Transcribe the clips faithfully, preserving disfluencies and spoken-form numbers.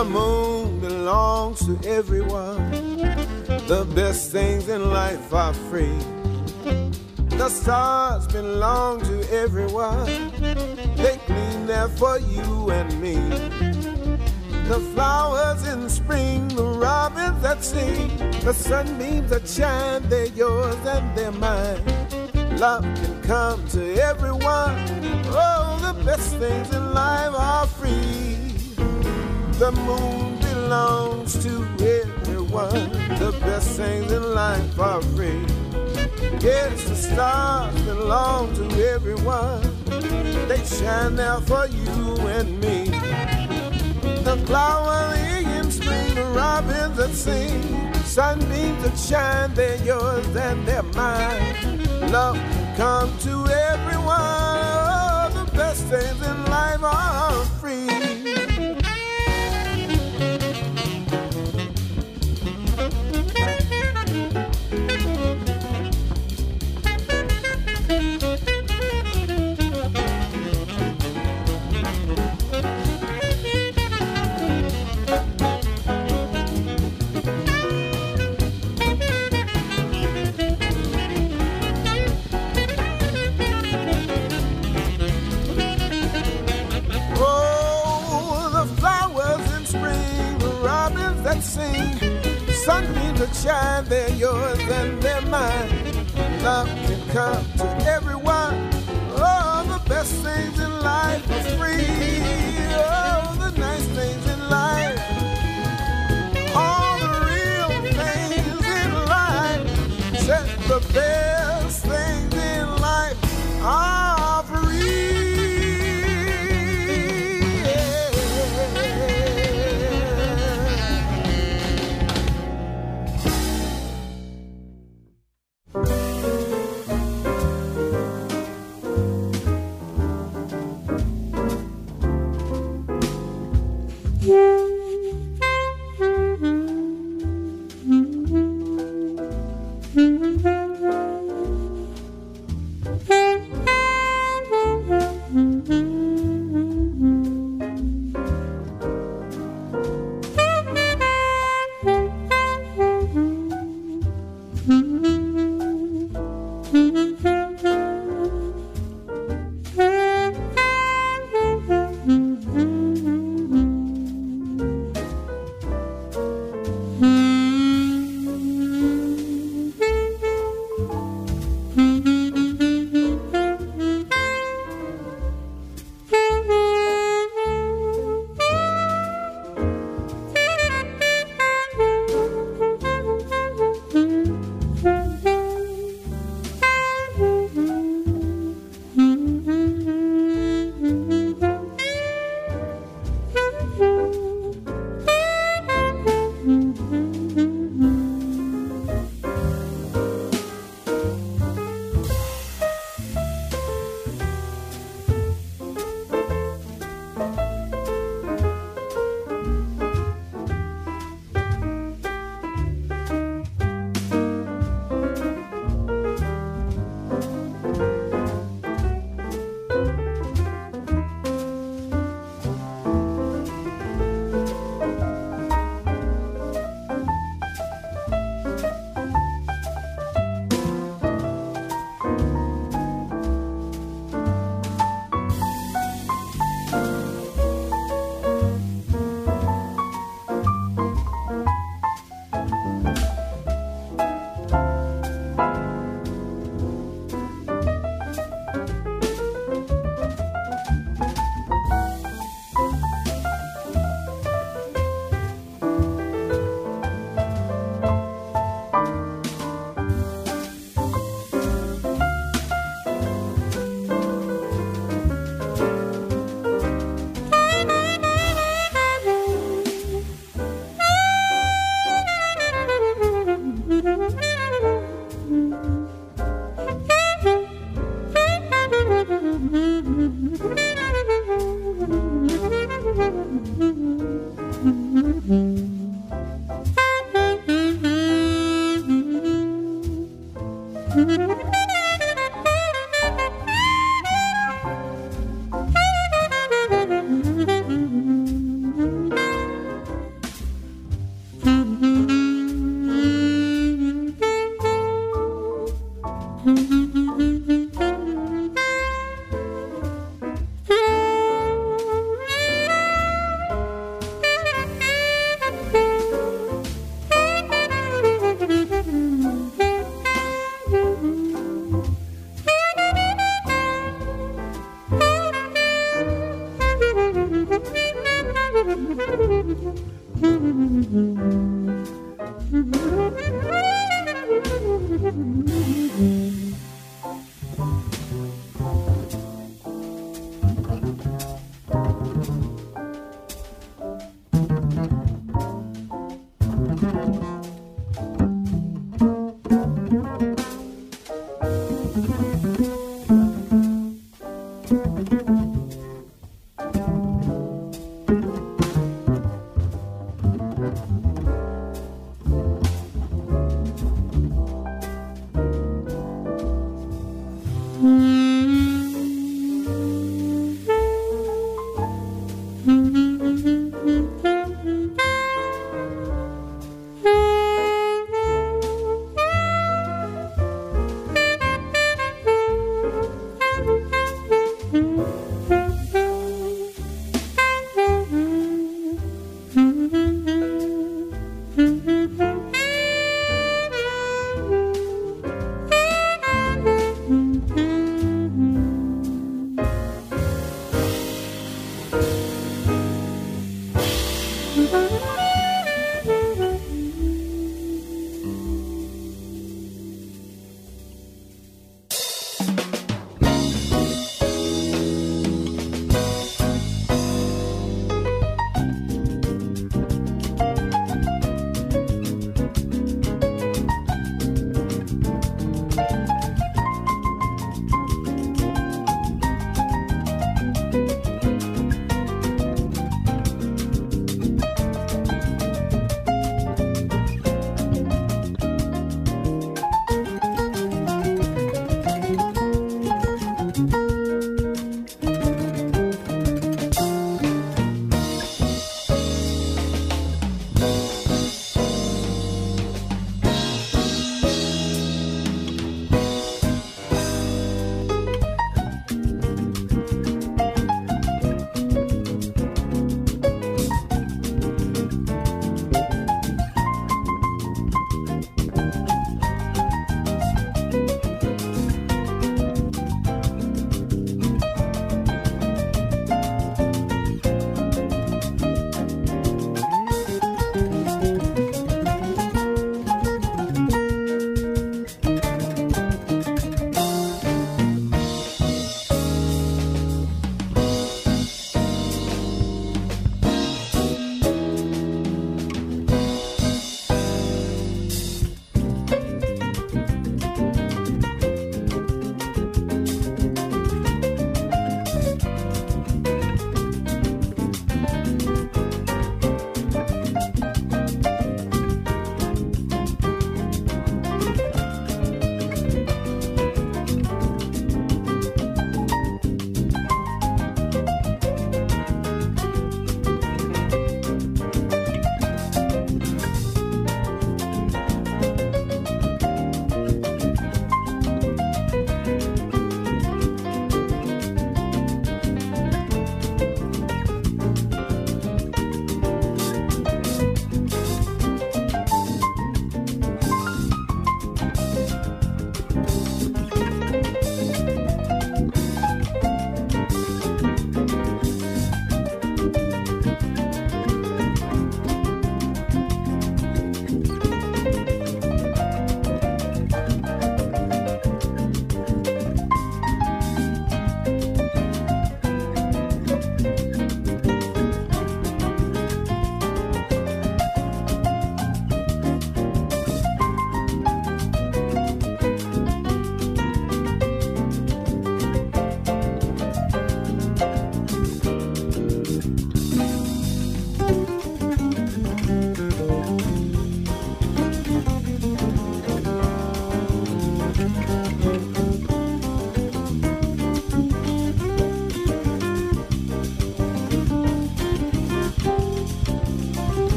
The moon belongs to everyone. The best things in life are free. The stars belong to everyone. They gleam there for you and me. The flowers in spring, the robins that sing, the sunbeams that shine, they're yours and they're mine. Love can come to everyone. Oh, the best things in life are free. The moon belongs to everyone. The best things in life are free. Yes, the stars belong to everyone. They shine there for you and me. The flowers in spring, the robins that sing, sunbeams that shine, they're yours and they're mine. Love can come to everyone. Oh, the best things in life are free. Sing, sunbeams that shine, they're yours and they're mine. Love can come to everyone. Oh, the best things in life are free. Oh, the nice things in life, all the real things in life. Said the best things in life are free.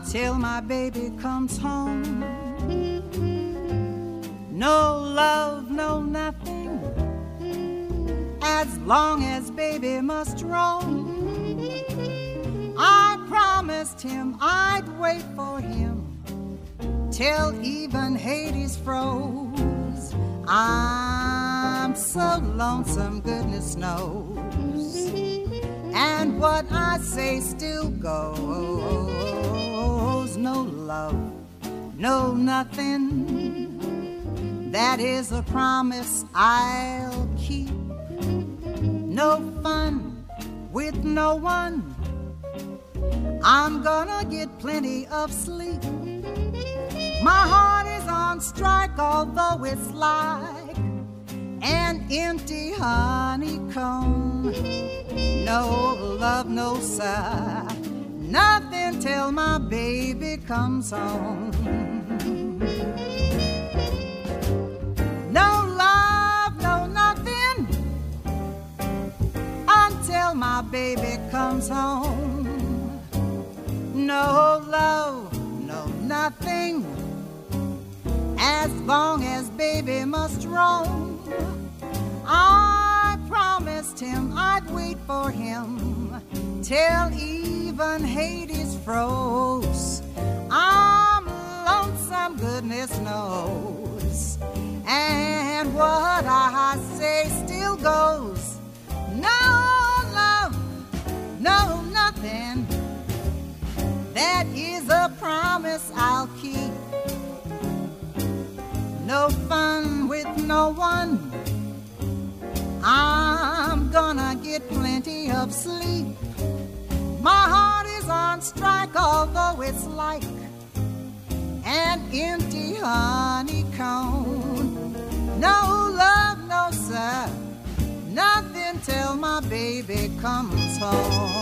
until my baby comes home. No love, no nothing, as long as baby must roam. I promised him I'd wait for him till even Hades froze. I'm so lonesome, goodness knows, and what I say still goes. No love, no nothing, that is a promise I'll keep. No fun with no one, I'm gonna get plenty of sleep. My heart is on strike, although it's like an empty honeycomb. No love, no sir, nothing till my baby comes home. No love, no nothing, until my baby comes home. No love, no nothing, as long as baby must roam. I promised him I'd wait for him till even Hades froze. I'm lonesome, goodness knows, and what I say still goes. No love, no nothing, that is a promise I'll keep. No fun with no one, I'm gonna get plenty of sleep. My heart is on strike, although it's like an empty honeycomb. No love, no sir, nothing till my baby comes home.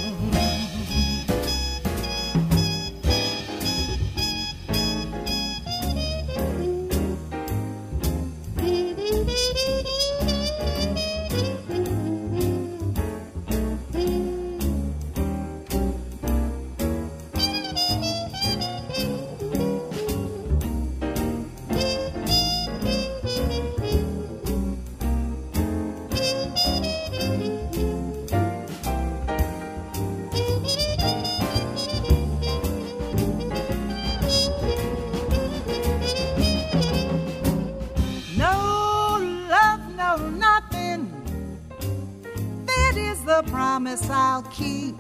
Promise I'll keep.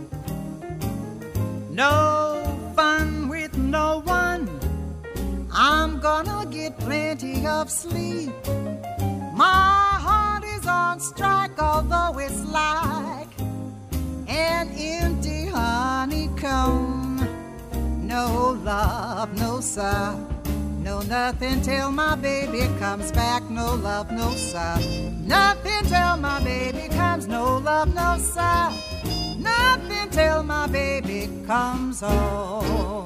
No fun with no one, I'm gonna get plenty of sleep. My heart is on strike, although it's like an empty honeycomb. No love, no sir, no nothing till my baby comes back. No love, no sir, nothing till my baby comes. No love, no sir, nothing till my baby comes home.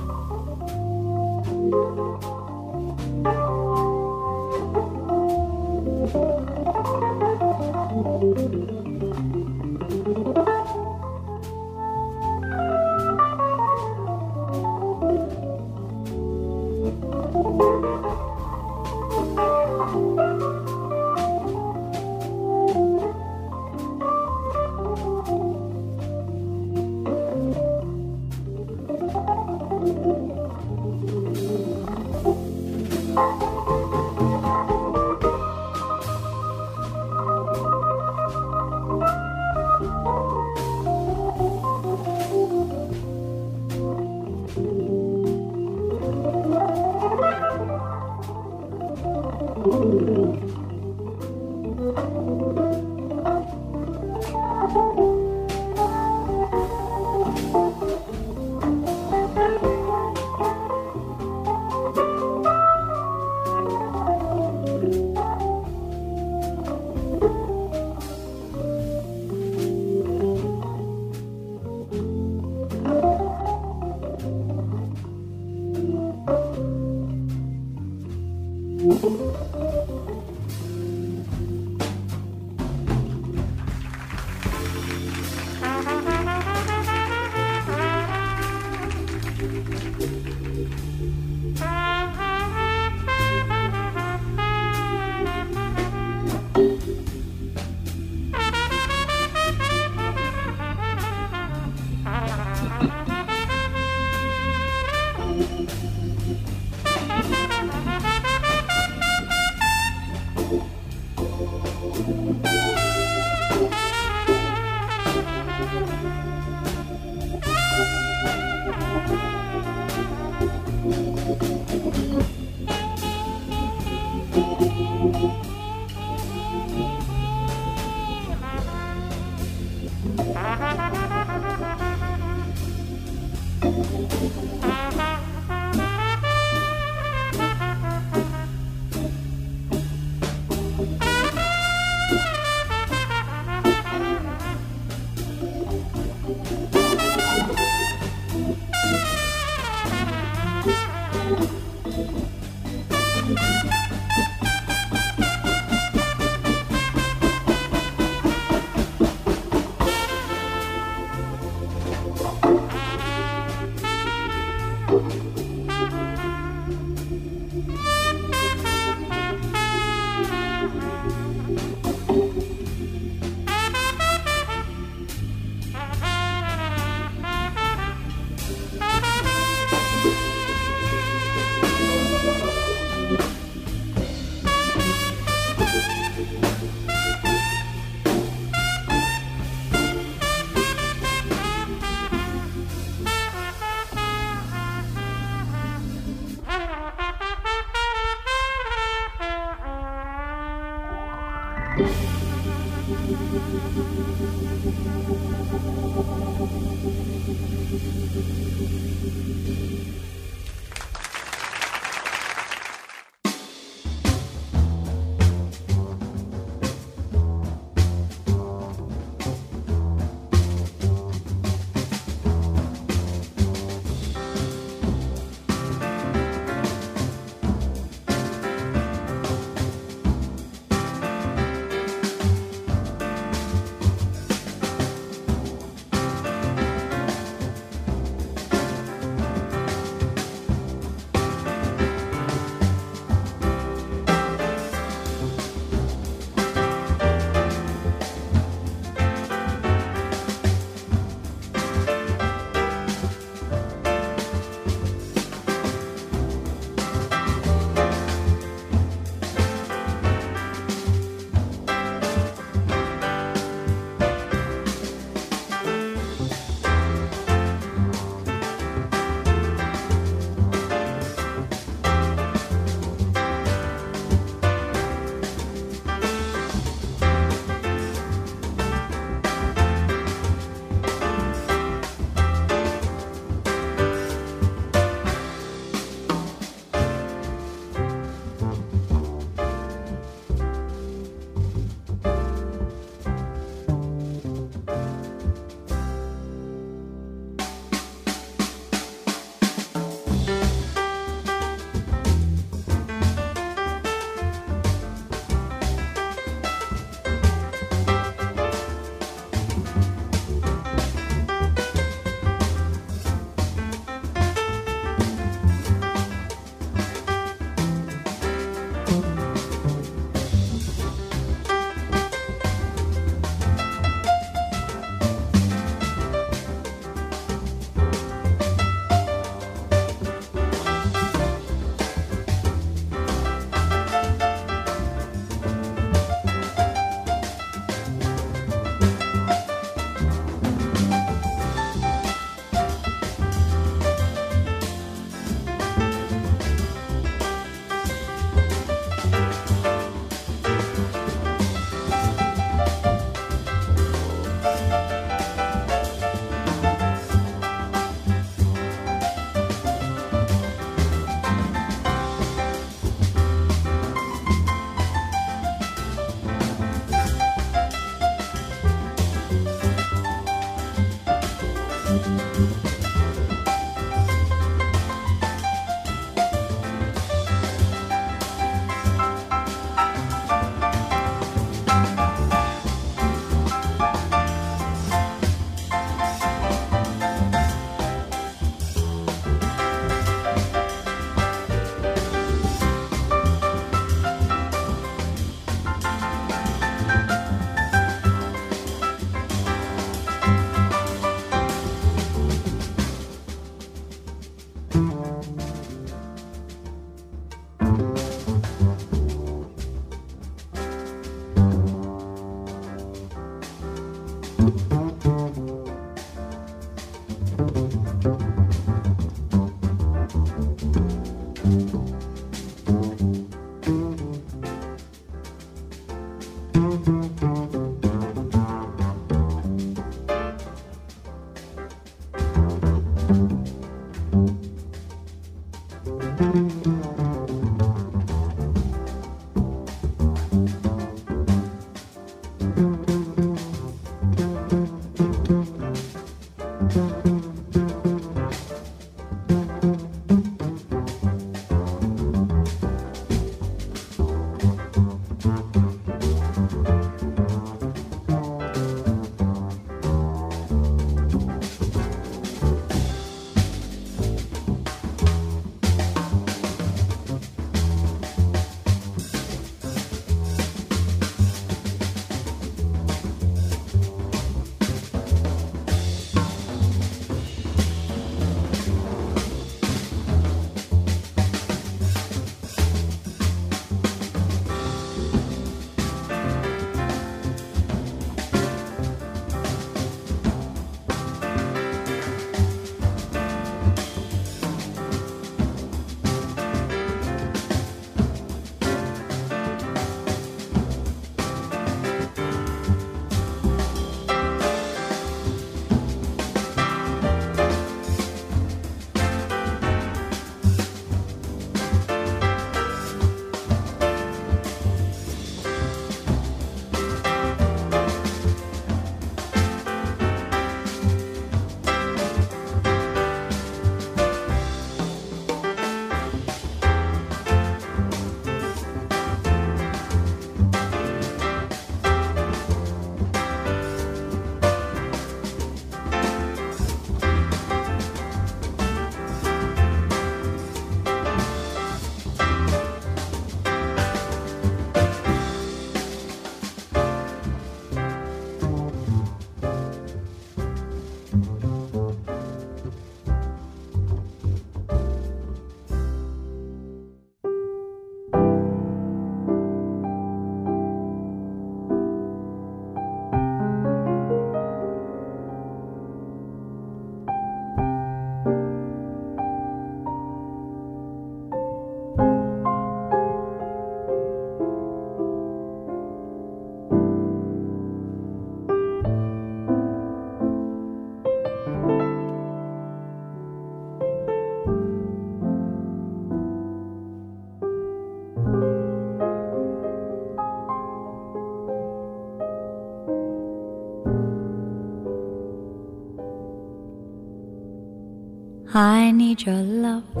I need your love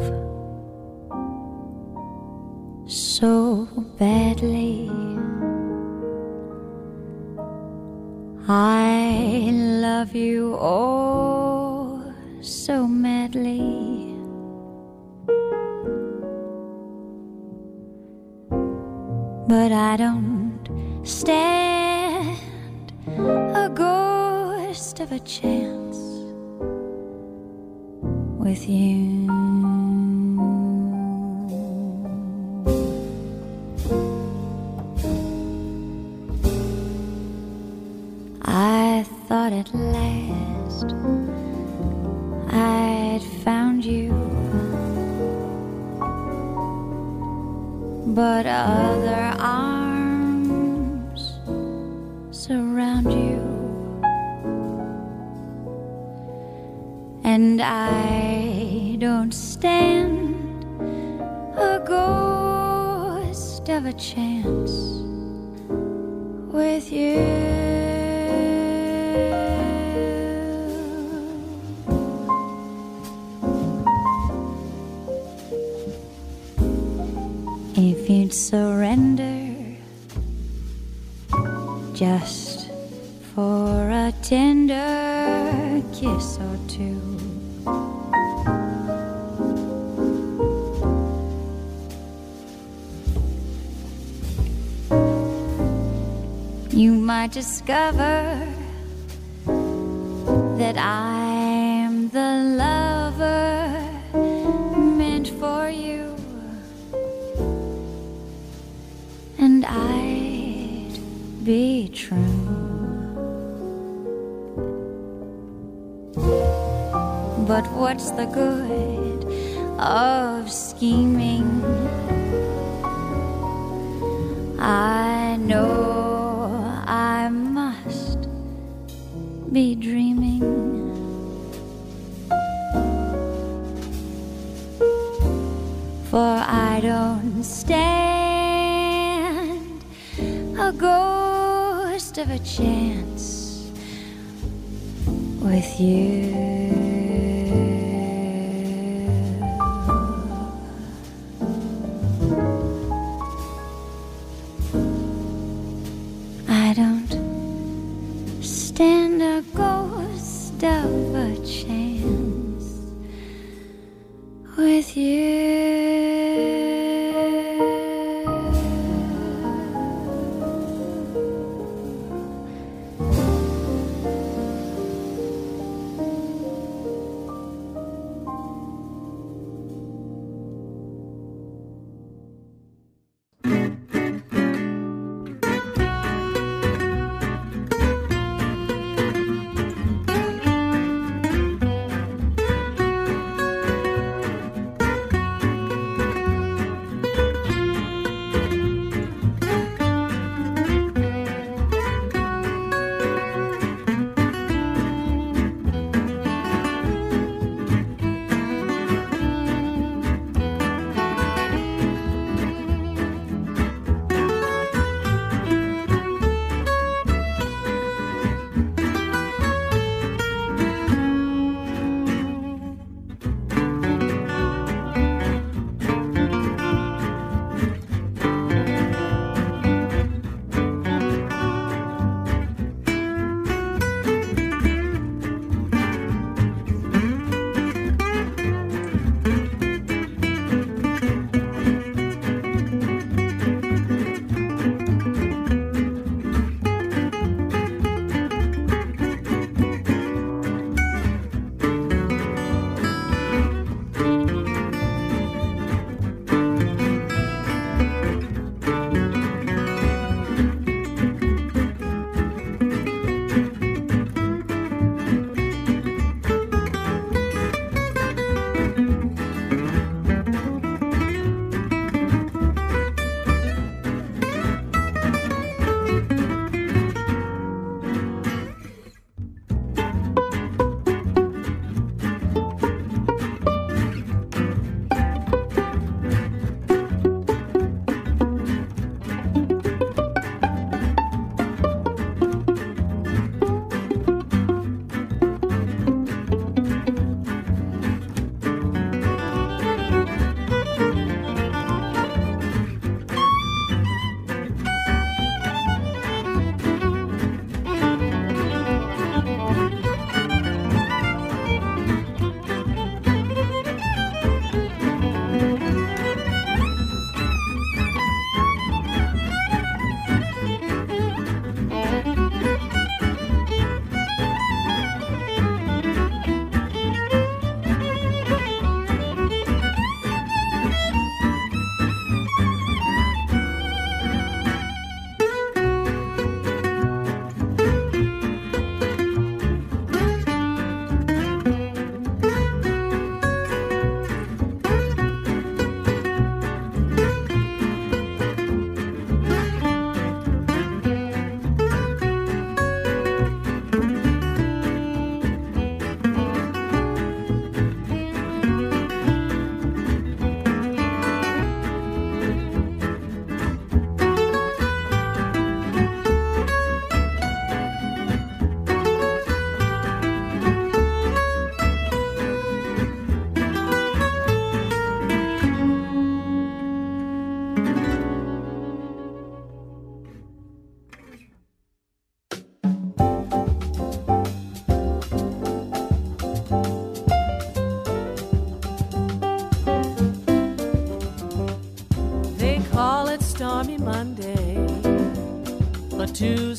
so badly. I love you oh so madly. But I don't stand a ghost of a chance with you. I thought at last I'd found you, but other arms surround you, and I don't stand a ghost of a chance with you. If you'd surrender just for a tender kiss or two, you might discover that I'm the lover meant for you, and I'd be true. But what's the good of scheming? I know I must be dreaming. For I don't stand a ghost of a chance with you. I don't stand a ghost of a chance with you.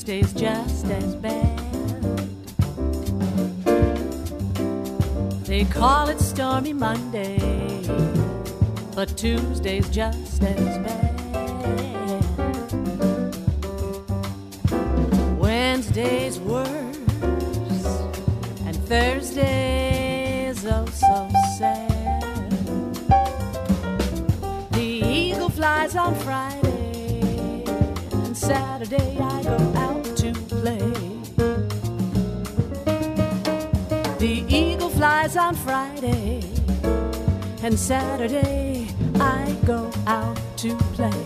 Tuesday's just as bad. They call it Stormy Monday, but Tuesday's just as bad. Wednesday's worse, and Thursday's oh so sad. The eagle flies on Friday, and Saturday I go out to play. The eagle flies on Friday, and Saturday I go out to play.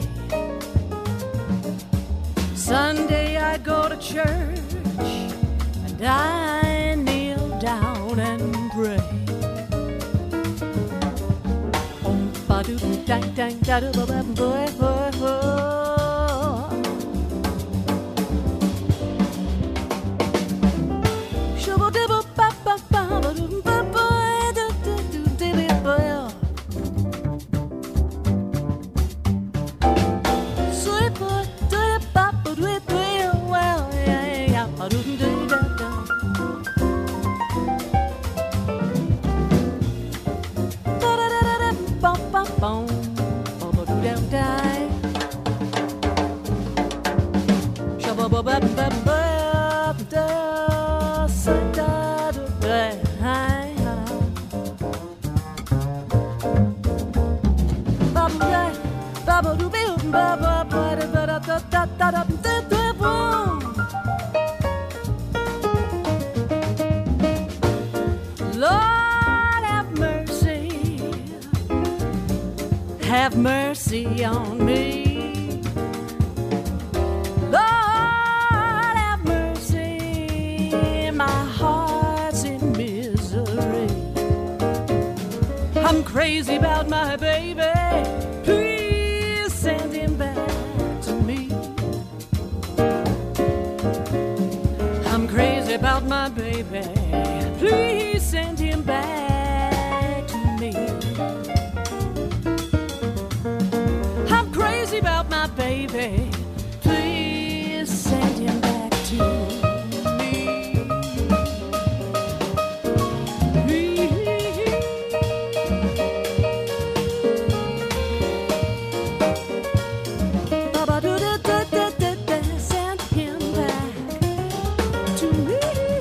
Sunday I go to church, and I kneel down and pray. Om ba doo dang dang da doo ba ba boy boy boy. Shubo dibbo ba ba ba ba doo ba boy doo doo doo dibby boy. Sweet boy, do it ba ba doo it well yeah yeah ba doo doo da da. Da da da da ba ba boom ba ba doo da da. Shubo ba ba ba ba da sa da doo da hi hi. Ba ba ba ba doo be ba ba ba da da da da da da da da boom. Lord have mercy, have mercy on me. Lord have mercy, my heart's in misery. I'm crazy about my baby, please send him back to me. I'm crazy about my baby, please send him back to me. I'm crazy about my baby, please send him back to me. Ba-ba-do-da-da-da-da-da, send him back to me.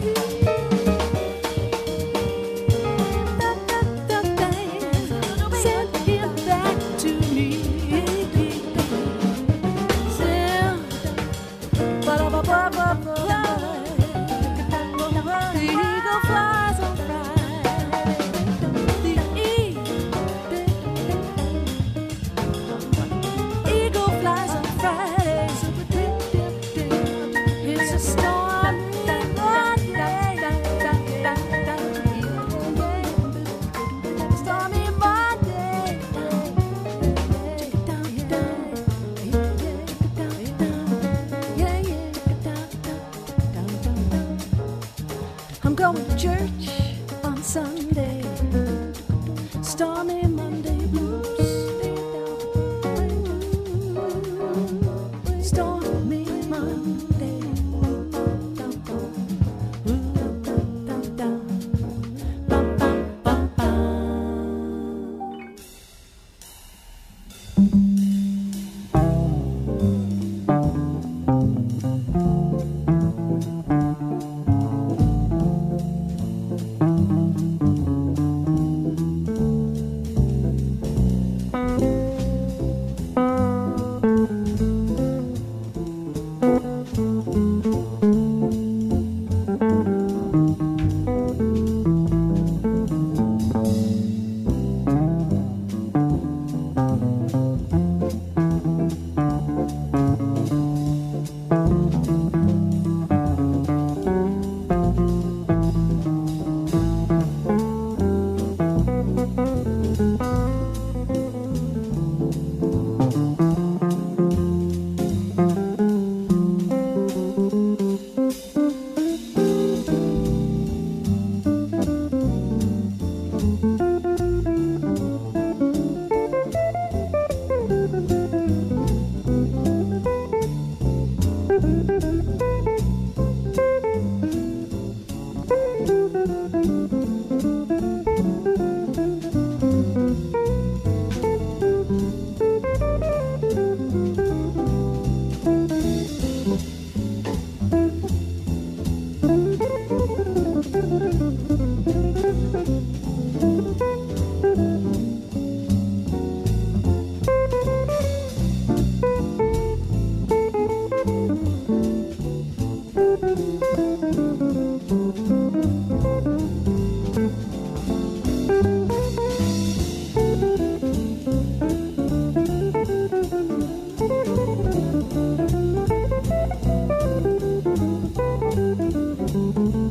Da-da-da-da, send him back to me. Send, ba-da-ba-ba-ba-ba. The eagle flies on Friday. The eagle flies on Friday. It's a storm Monday. Stormy Monday. I'm going to church on Sunday. Stormy Monday blues. Stormy Monday. Bum, bum, bum, bum. Thank you.